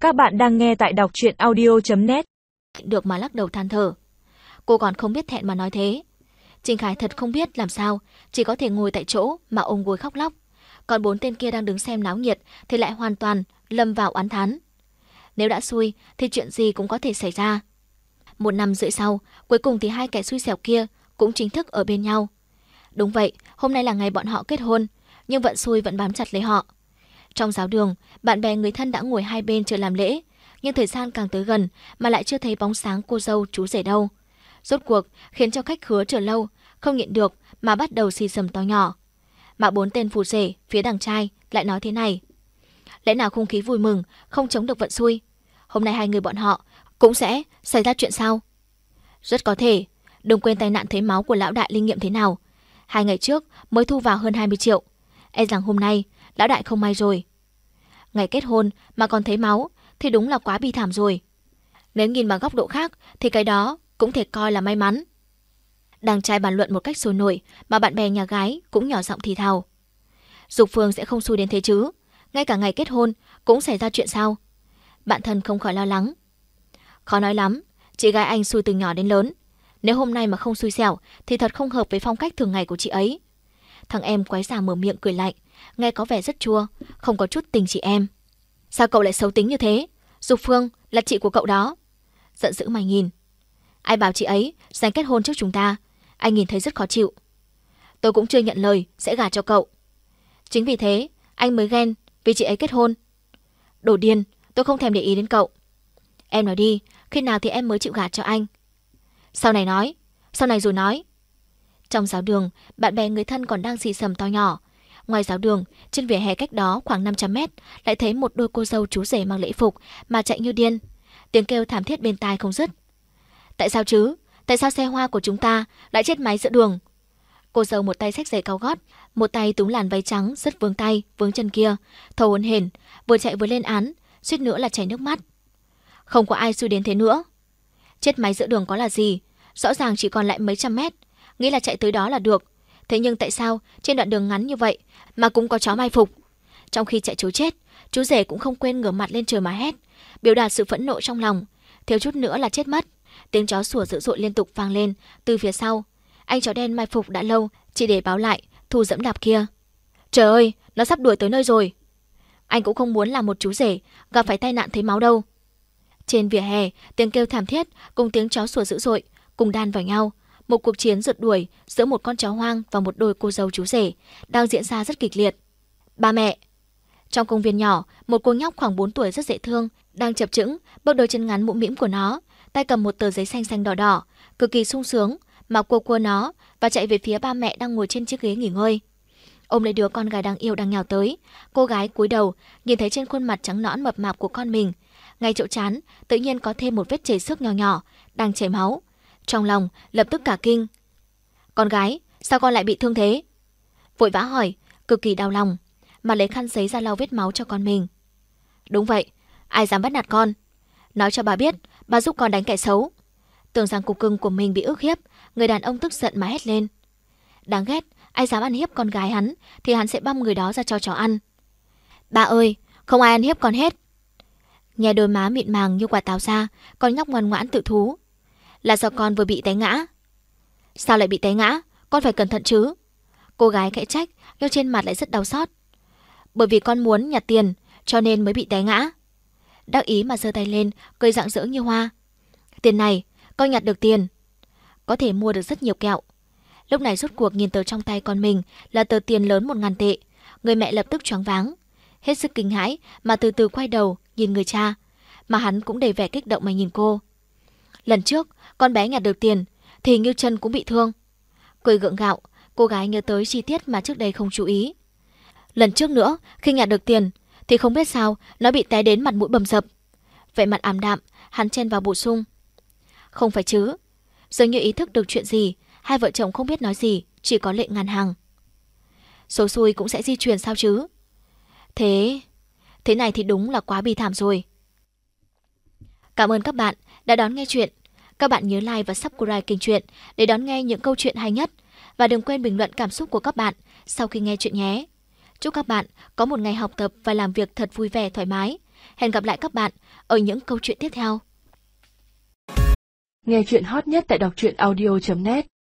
Các bạn đang nghe tại đọc truyện audio.net. Được mà lắc đầu than thở. Cô còn không biết thẹn mà nói thế. Trình Khải thật không biết làm sao, chỉ có thể ngồi tại chỗ mà ôm gối khóc lóc. Còn 4 tên kia đang đứng xem náo nhiệt thì lại hoàn toàn lâm vào oán thán. Nếu đã xui thì chuyện gì cũng có thể xảy ra. 1 năm rưỡi sau, cuối cùng thì hai kẻ xui xẻo kia cũng chính thức ở bên nhau. Đúng vậy, hôm nay là ngày bọn họ kết hôn, nhưng vận xui vẫn bám chặt lấy họ. Trong giáo đường, bạn bè người thân đã ngồi hai bên chờ làm lễ, nhưng thời gian càng tới gần mà lại chưa thấy bóng sáng cô dâu chú rể đâu. Rốt cuộc khiến cho khách khứa chờ lâu, không nhịn được mà bắt đầu xì xầm to nhỏ. Mà 4 tên phù rể phía đằng trai lại nói thế này: lẽ nào không khí vui mừng không chống được vận xui? Hôm nay hai người bọn họ cũng sẽ xảy ra chuyện sao? Rất có thể. Đừng quên tai nạn thấy máu của lão đại linh nghiệm thế nào. 2 ngày trước mới thu vào hơn 20 triệu. E rằng hôm nay lão đại không may rồi. Ngày kết hôn mà còn thấy máu thì đúng là quá bi thảm rồi. Nếu nhìn bằng góc độ khác thì cái đó cũng thể coi là may mắn. Đàn trai bàn luận một cách sôi nổi mà bạn bè nhà gái cũng nhỏ giọng thì thào. Dục Phương sẽ không xui đến thế chứ? Ngay cả ngày kết hôn cũng xảy ra chuyện sao? Bạn thân không khỏi lo lắng. Khó nói lắm, chị gái anh xui từ nhỏ đến lớn. Nếu hôm nay mà không xui xẻo thì thật không hợp với phong cách thường ngày của chị ấy. Thằng em quái già mở miệng cười lạnh, nghe có vẻ rất chua, không có chút tình chị em. Sao cậu lại xấu tính như thế? Dục Phương là chị của cậu đó. Giận dữ mày nhìn. Ai bảo chị ấy giành kết hôn trước chúng ta? Anh nhìn thấy rất khó chịu. Tôi cũng chưa nhận lời sẽ gả cho cậu. Chính vì thế anh mới ghen vì chị ấy kết hôn. Đồ điên, tôi không thèm để ý đến cậu. Em nói đi, khi nào thì em mới chịu gả cho anh? Sau này nói, sau này rồi nói. Trong giáo đường, bạn bè người thân còn đang xì xầm to nhỏ. Ngoài giáo đường, trên vỉa hè cách đó khoảng 500 mét, lại thấy một đôi cô dâu chú rể mang lễ phục mà chạy như điên. Tiếng kêu thảm thiết bên tai không dứt. Tại sao chứ? Tại sao xe hoa của chúng ta lại chết máy giữa đường? Cô dâu một tay xách giày cao gót, một tay túm làn váy trắng rất vướng tay, vướng chân kia, thở hổn hển, vừa chạy vừa lên án, suýt nữa là chảy nước mắt. Không có ai xui đến thế nữa. Chết máy giữa đường có là gì? Rõ ràng chỉ còn lại mấy trăm mét, nghĩ là chạy tới đó là được. Thế nhưng tại sao trên đoạn đường ngắn như vậy mà cũng có chó mai phục? Trong khi chạy trối chết, chú rể cũng không quên ngửa mặt lên trời mà hét, biểu đạt sự phẫn nộ trong lòng, thiếu chút nữa là chết mất. Tiếng chó sủa dữ dội liên tục vang lên từ phía sau. Anh chó đen mai phục đã lâu chỉ để báo lại Thu dẫm đạp kia. Trời ơi, nó sắp đuổi tới nơi rồi. Anh cũng không muốn làm một chú rể gặp phải tai nạn thấy máu đâu. Trên vỉa hè, tiếng kêu thảm thiết cùng tiếng chó sủa dữ dội cùng đan vào nhau. Một cuộc chiến rượt đuổi giữa một con chó hoang và một đôi cô dâu chú rể đang diễn ra rất kịch liệt. Ba mẹ. Trong công viên nhỏ, một cô nhóc khoảng 4 tuổi rất dễ thương đang chập chững bước đôi chân ngắn mũm mĩm của nó, tay cầm một tờ giấy xanh xanh đỏ đỏ, cực kỳ sung sướng mà cua nó và chạy về phía ba mẹ đang ngồi trên chiếc ghế nghỉ ngơi. Ôm lấy đứa con gái đáng yêu đang nhào tới, cô gái cúi đầu nhìn thấy trên khuôn mặt trắng nõn mập mạp của con mình, ngay chỗ trán tự nhiên có thêm một vết chảy xước nhỏ nhỏ đang chảy máu. Trong lòng lập tức cả kinh. Con gái, sao con lại bị thương thế? Vội vã hỏi, cực kỳ đau lòng, mà lấy khăn giấy ra lau vết máu cho con mình. Đúng vậy, ai dám bắt nạt con? Nói cho bà biết, bà giúp con đánh kẻ xấu. Tưởng rằng cục cưng của mình bị ức hiếp, người đàn ông tức giận mà hét lên. Đáng ghét, ai dám ăn hiếp con gái hắn thì hắn sẽ băm người đó ra cho chó ăn. Bà ơi, không ai ăn hiếp con hết. Nghe đôi má mịn màng như quả táo ra, con nhóc ngoan ngoãn tự thú. Là do con vừa bị té ngã. Sao lại bị té ngã? Con phải cẩn thận chứ. Cô gái khẽ trách nhưng trên mặt lại rất đau xót. Bởi vì con muốn nhặt tiền cho nên mới bị té ngã. Đắc ý mà giơ tay lên, cười rạng rỡ như hoa. Tiền này, con nhặt được tiền, có thể mua được rất nhiều kẹo. Lúc này rốt cuộc nhìn tờ trong tay con mình là tờ tiền lớn 1.000 tệ. Người mẹ lập tức choáng váng, hết sức kinh hãi mà từ từ quay đầu nhìn người cha, mà hắn cũng đầy vẻ kích động mà nhìn cô. Lần trước con bé nhặt được tiền thì Ngưu chân cũng bị thương. Cười gượng gạo, cô gái nhớ tới chi tiết mà trước đây không chú ý. Lần trước nữa khi nhặt được tiền thì không biết sao nó bị té đến mặt mũi bầm dập. Vẻ mặt ảm đạm, hắn chen vào bổ sung. Không phải chứ. Dường như ý thức được chuyện gì, hai vợ chồng không biết nói gì, chỉ có lệ ngàn hàng. Số xui cũng sẽ di truyền sao chứ? Thế này thì đúng là quá bi thảm rồi. Cảm ơn các bạn đã đón nghe chuyện. Các bạn nhớ like và subscribe kênh truyện để đón nghe những câu chuyện hay nhất. Và đừng quên bình luận cảm xúc của các bạn sau khi nghe chuyện nhé. Chúc các bạn có một ngày học tập và làm việc thật vui vẻ thoải mái. Hẹn gặp lại các bạn ở những câu chuyện tiếp theo. Nghe chuyện hot nhất tại đọc truyện audio.net